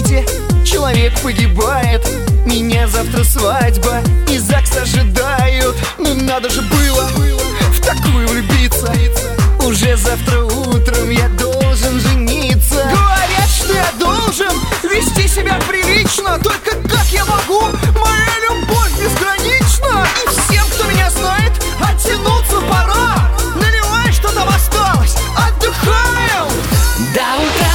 свете человек погибает. Меня завтра свадьба и ЗАГС ожидают. Ну надо же было в такую влюбиться. Уже завтра утром я должен жениться. Говорят, что я должен вести себя прилично. Только как я могу? Моя любовь безгранична. И всем, кто меня знает, оттянуться пора. Наливай, что там осталось, отдыхаем до утра.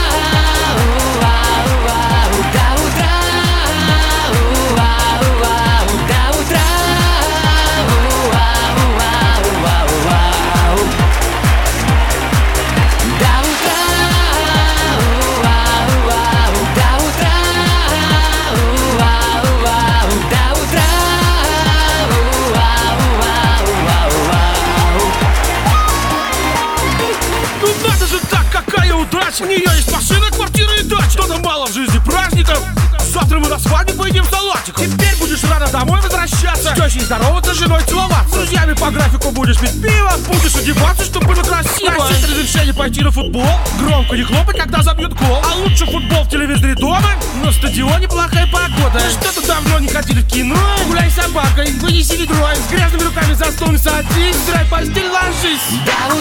У нее есть машина, квартира и дача. Что-то мало в жизни праздников. Завтра мы на свадьбу поедим салатиком. Теперь будешь рано домой возвращаться, с тещей здороваться, с женой целоваться. С друзьями по графику будешь пить пиво. Будешь одеваться, чтобы было красиво. Просить разрешение пойти на футбол. Громко не хлопай, когда забьют гол. А лучше футбол в телевизоре дома. На стадионе плохая погода. Что-то давно не ходили в кино. Гуляй с собакой, вынеси ведро. С грязными руками за стол не садись. Стирай постель, ложись.